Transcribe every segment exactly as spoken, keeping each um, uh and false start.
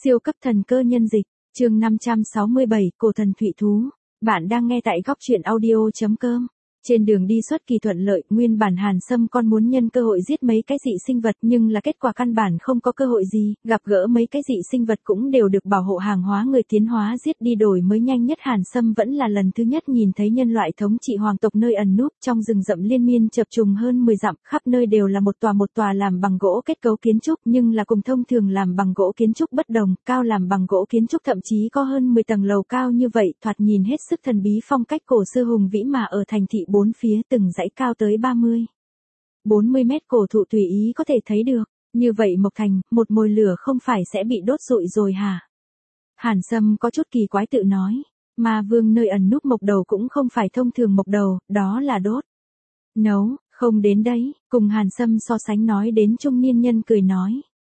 Siêu cấp thần cơ nhân dịch, chương năm trăm sáu mươi bảy, cổ thần thủy thú. Bạn đang nghe tại góc truyện audio.com. Trên đường đi xuất kỳ thuận lợi, nguyên bản Hàn Sâm con muốn nhân cơ hội giết mấy cái dị sinh vật nhưng là kết quả căn bản không có cơ hội gì, gặp gỡ mấy cái dị sinh vật cũng đều được bảo hộ hàng hóa người tiến hóa giết đi đổi mới nhanh nhất. Hàn Sâm vẫn là lần thứ nhất nhìn thấy nhân loại thống trị hoàng tộc nơi ẩn núp trong rừng rậm liên miên chập trùng hơn mười dặm, khắp nơi đều là một tòa một tòa làm bằng gỗ kết cấu kiến trúc nhưng là cùng thông thường làm bằng gỗ kiến trúc bất đồng, cao làm bằng gỗ kiến trúc thậm chí có hơn mười tầng lầu cao như vậy, thoạt nhìn hết sức thần bí phong cách cổ xưa hùng vĩ mà ở thành thị bốn phía từng dãy cao tới ba mươi, bốn mươi mét cổ thụ tùy ý có thể thấy được, như vậy Mộc Thành, một mồi lửa không phải sẽ bị đốt rụi rồi hả? Hàn Sâm có chút kỳ quái tự nói, Ma Vương nơi ẩn núp mộc đầu cũng không phải thông thường mộc đầu, đó là đốt. Nấu, không đến đấy, cùng Hàn Sâm so sánh nói đến trung niên nhân cười nói.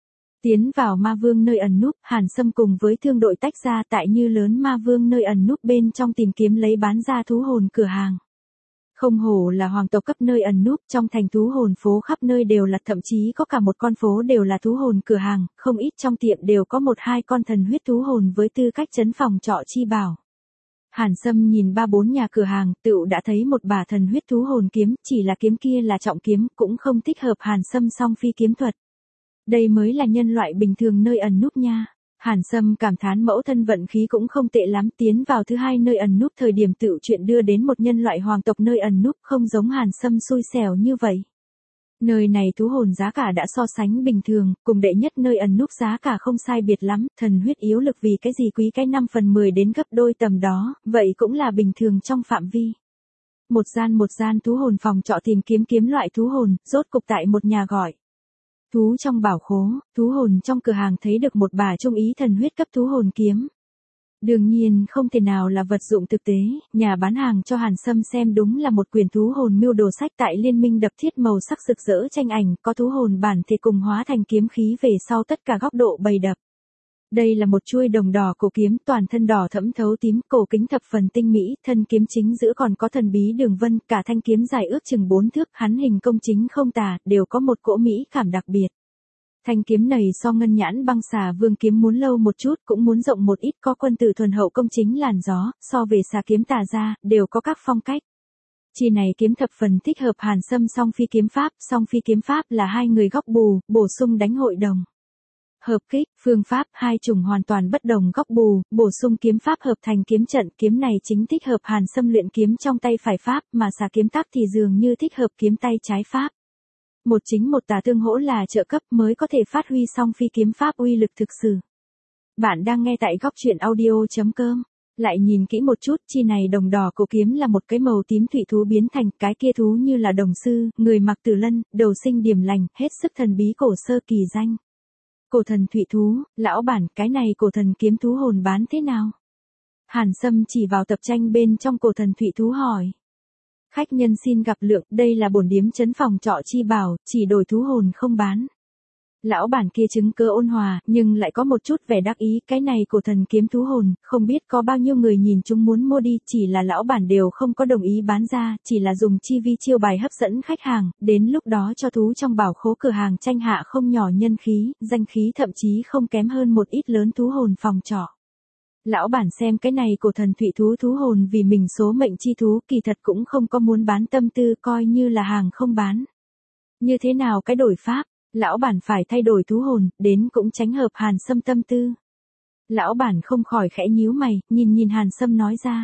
Tiến vào Ma Vương nơi ẩn núp, Hàn Sâm cùng với thương đội tách ra tại Như Lớn Ma Vương nơi ẩn núp bên trong tìm kiếm lấy bán ra thú hồn cửa hàng. Không hổ là hoàng tộc cấp nơi ẩn núp, trong thành thú hồn phố khắp nơi đều là, thậm chí có cả một con phố đều là thú hồn cửa hàng, không ít trong tiệm đều có một hai con thần huyết thú hồn với tư cách trấn phòng trọ chi bảo. Hàn Sâm nhìn ba bốn nhà cửa hàng, tựu đã thấy một bả thần huyết thú hồn kiếm, chỉ là kiếm kia là trọng kiếm, cũng không thích hợp Hàn Sâm song phi kiếm thuật. Đây mới là nhân loại bình thường nơi ẩn núp nha. Hàn Sâm cảm thán mẫu thân vận khí cũng không tệ lắm, tiến vào thứ hai nơi ẩn núp thời điểm tự chuyện đưa đến một nhân loại hoàng tộc nơi ẩn núp, không giống Hàn Sâm xui xẻo như vậy. Nơi này thú hồn giá cả đã so sánh bình thường, cùng đệ nhất nơi ẩn núp giá cả không sai biệt lắm, thần huyết yếu lực vì cái gì quý cái năm phần mười đến gấp đôi tầm đó, vậy cũng là bình thường trong phạm vi. Một gian một gian thú hồn phòng trọ tìm kiếm kiếm loại thú hồn, rốt cục tại một nhà gọi. Thú trong bảo khố, thú hồn trong cửa hàng thấy được một bà trung ý thần huyết cấp thú hồn kiếm. Đương nhiên không thể nào là vật dụng thực tế, nhà bán hàng cho Hàn Sâm xem đúng là một quyển thú hồn mưu đồ sách tại liên minh đập thiết màu sắc rực rỡ tranh ảnh, có thú hồn bản thể cùng hóa thành kiếm khí về sau tất cả góc độ bày đập. Đây là một chuôi đồng đỏ cổ kiếm, toàn thân đỏ thẫm thấu tím, cổ kính thập phần tinh mỹ, thân kiếm chính giữa còn có thần bí đường vân, cả thanh kiếm dài ước chừng bốn thước, hắn hình công chính không tà, đều có một cỗ mỹ cảm đặc biệt. Thanh kiếm này so ngân nhãn băng xà vương kiếm muốn lâu một chút, cũng muốn rộng một ít, có quân tử thuần hậu công chính làn gió, so về xà kiếm tà ra, đều có các phong cách. Chi này kiếm thập phần thích hợp Hàn Sâm song phi kiếm pháp, song phi kiếm pháp là hai người góc bù, bổ sung đánh hội đồng. Hợp kích, phương pháp, hai chủng hoàn toàn bất đồng góc bù, bổ sung kiếm pháp hợp thành kiếm trận, kiếm này chính thích hợp Hàn Sâm luyện kiếm trong tay phải pháp, mà xà kiếm tác thì dường như thích hợp kiếm tay trái pháp. Một chính một tà tương hỗ là trợ cấp mới có thể phát huy song phi kiếm pháp uy lực thực sự. Bạn đang nghe tại góc truyện audio.com. Lại nhìn kỹ một chút, chi này đồng đỏ cổ kiếm là một cái màu tím thủy thú biến thành, cái kia thú như là đồng sư, người mặc tử lân, đầu sinh điểm lành, hết sức thần bí cổ sơ kỳ danh. Cổ thần thủy thú, lão bản, cái này cổ thần kiếm thú hồn bán thế nào? Hàn Sâm chỉ vào tập tranh bên trong cổ thần thủy thú hỏi. Khách nhân xin gặp Lượng, đây là bổn điếm trấn phòng trọ chi bảo, chỉ đổi thú hồn không bán. Lão bản kia chứng cơ ôn hòa, nhưng lại có một chút vẻ đắc ý, cái này cổ thần kiếm thú hồn, không biết có bao nhiêu người nhìn chúng muốn mua đi, chỉ là lão bản đều không có đồng ý bán ra, chỉ là dùng chi vi chiêu bài hấp dẫn khách hàng, đến lúc đó cho thú trong bảo khố cửa hàng tranh hạ không nhỏ nhân khí, danh khí thậm chí không kém hơn một ít lớn thú hồn phòng trọ. Lão bản xem cái này cổ thần thủy thú thú hồn vì mình số mệnh chi thú, kỳ thật cũng không có muốn bán tâm tư, coi như là hàng không bán. Như thế nào cái đổi pháp? Lão bản phải thay đổi thú hồn, đến cũng tránh hợp Hàn Sâm tâm tư. Lão bản không khỏi khẽ nhíu mày, nhìn nhìn Hàn Sâm nói ra.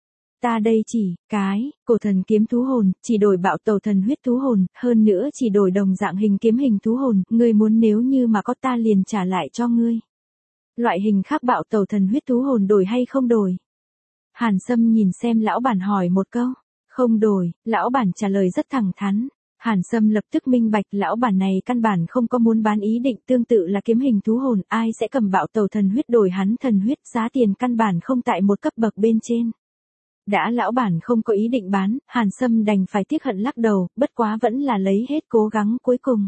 Ta đây chỉ, cái, cổ thần kiếm thú hồn, chỉ đổi bạo tàu thần huyết thú hồn, hơn nữa chỉ đổi đồng dạng hình kiếm hình thú hồn, ngươi muốn nếu như mà có ta liền trả lại cho ngươi. Loại hình khác bạo tàu thần huyết thú hồn đổi hay không đổi? Hàn Sâm nhìn xem lão bản hỏi một câu. Không đổi, lão bản trả lời rất thẳng thắn. Hàn Sâm lập tức minh bạch lão bản này căn bản không có muốn bán ý định, tương tự là kiếm hình thú hồn, ai sẽ cầm bạo tàu thần huyết đổi hắn thần huyết, giá tiền căn bản không tại một cấp bậc bên trên. Đã lão bản không có ý định bán, Hàn Sâm đành phải tiếc hận lắc đầu, bất quá vẫn là lấy hết cố gắng cuối cùng.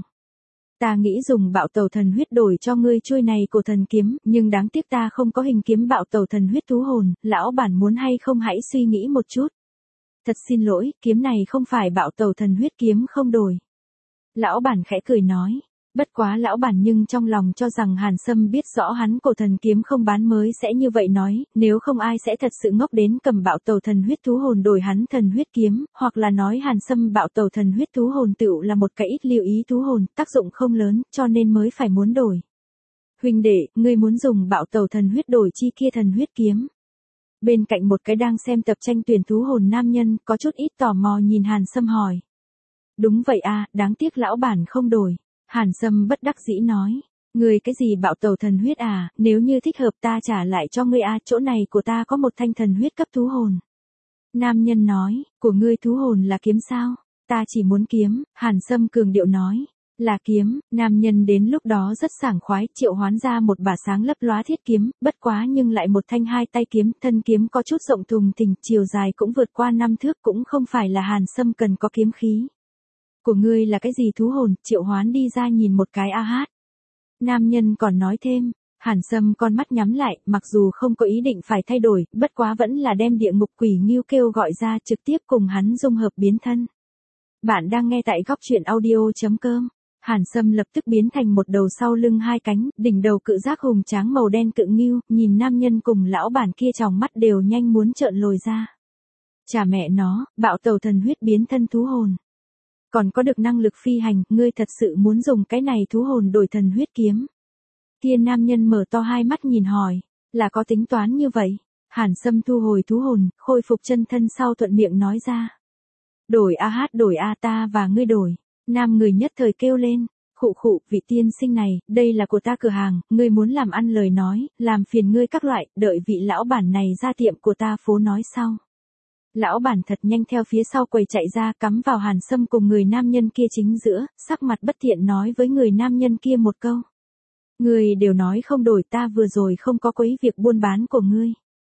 Ta nghĩ dùng bạo tàu thần huyết đổi cho ngươi chuôi này cổ thần kiếm, nhưng đáng tiếc ta không có hình kiếm bạo tàu thần huyết thú hồn, lão bản muốn hay không hãy suy nghĩ một chút. Thật xin lỗi, kiếm này không phải bạo tàu thần huyết kiếm không đổi. Lão bản khẽ cười nói, Bất quá lão bản nhưng trong lòng cho rằng Hàn Sâm biết rõ hắn cổ thần kiếm không bán mới sẽ như vậy nói, nếu không ai sẽ thật sự ngốc đến cầm bạo tẩu thần huyết thú hồn đổi hắn thần huyết kiếm, hoặc là nói Hàn Sâm bạo tẩu thần huyết thú hồn tựu là một cái ít lưu ý thú hồn, tác dụng không lớn, cho nên mới phải muốn đổi. Huynh đệ, ngươi muốn dùng bạo tẩu thần huyết đổi chi kia thần huyết kiếm. Bên cạnh một cái đang xem tập tranh tuyển thú hồn nam nhân, có chút ít tò mò nhìn Hàn Sâm hỏi. Đúng vậy à, đáng tiếc lão bản không đổi. Hàn Sâm bất đắc dĩ nói, ngươi cái gì bạo tẩu thần huyết à, nếu như thích hợp ta trả lại cho ngươi à, chỗ này của ta có một thanh thần huyết cấp thú hồn. Nam nhân nói, của ngươi thú hồn là kiếm sao? Ta chỉ muốn kiếm, Hàn Sâm cường điệu nói, là kiếm, nam nhân đến lúc đó rất sảng khoái, triệu hoán ra một bả sáng lấp lóa thiết kiếm, bất quá nhưng lại một thanh hai tay kiếm, thân kiếm có chút rộng thùng thình, chiều dài cũng vượt qua năm thước, cũng không phải là Hàn Sâm cần có kiếm khí. Của ngươi là cái gì thú hồn, triệu hoán đi ra nhìn một cái a hát. Nam nhân còn nói thêm, Hàn Sâm con mắt nhắm lại, mặc dù không có ý định phải thay đổi, bất quá vẫn là đem địa ngục quỷ nghiêu kêu gọi ra trực tiếp cùng hắn dung hợp biến thân. Bạn đang nghe tại góc truyện audio chấm com. Hàn Sâm lập tức biến thành một đầu sau lưng hai cánh, đỉnh đầu cự giác hùng tráng màu đen cự nghiêu, nhìn nam nhân cùng lão bản kia tròng mắt đều nhanh muốn trợn lồi ra. Chà mẹ nó, bạo tẩu thần huyết biến thân thú hồn. Còn có được năng lực phi hành, ngươi thật sự muốn dùng cái này thú hồn đổi thần huyết kiếm. Kia nam nhân mở to hai mắt nhìn hỏi, là có tính toán như vậy. Hàn Sâm thu hồi thú hồn, khôi phục chân thân sau thuận miệng nói ra. Đổi a hát đổi a ta và ngươi đổi. Nam người nhất thời kêu lên, khụ khụ, vị tiên sinh này, đây là của ta cửa hàng, ngươi muốn làm ăn lời nói, làm phiền ngươi các loại, đợi vị lão bản này ra tiệm của ta phố nói sau. Lão bản thật nhanh theo phía sau quầy chạy ra, cắm vào Hàn Sâm cùng người nam nhân kia chính giữa, sắc mặt bất thiện nói với người nam nhân kia một câu. Ngươi đều nói không đổi, ta vừa rồi không có quấy việc buôn bán của ngươi.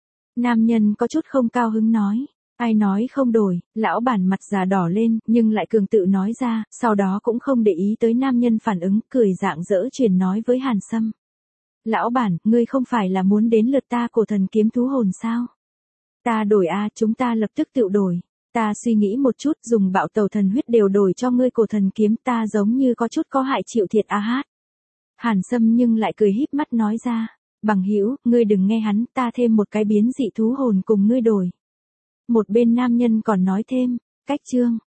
Nam nhân có chút không cao hứng nói. Ai nói không đổi, lão bản mặt già đỏ lên, nhưng lại cường tự nói ra, sau đó cũng không để ý tới nam nhân phản ứng, cười dạng dỡ truyền nói với Hàn Sâm. Lão bản, ngươi không phải là muốn đến lượt ta cổ thần kiếm thú hồn sao? Ta đổi a, chúng ta lập tức tự đổi. Ta suy nghĩ một chút, dùng bạo tẩu thần huyết đều đổi cho ngươi cổ thần kiếm, ta giống như có chút có hại chịu thiệt a hát. Hàn Sâm nhưng lại cười híp mắt nói ra, bằng hữu, ngươi đừng nghe hắn, ta thêm một cái biến dị thú hồn cùng ngươi đổi. Một bên nam nhân còn nói thêm, cách chương,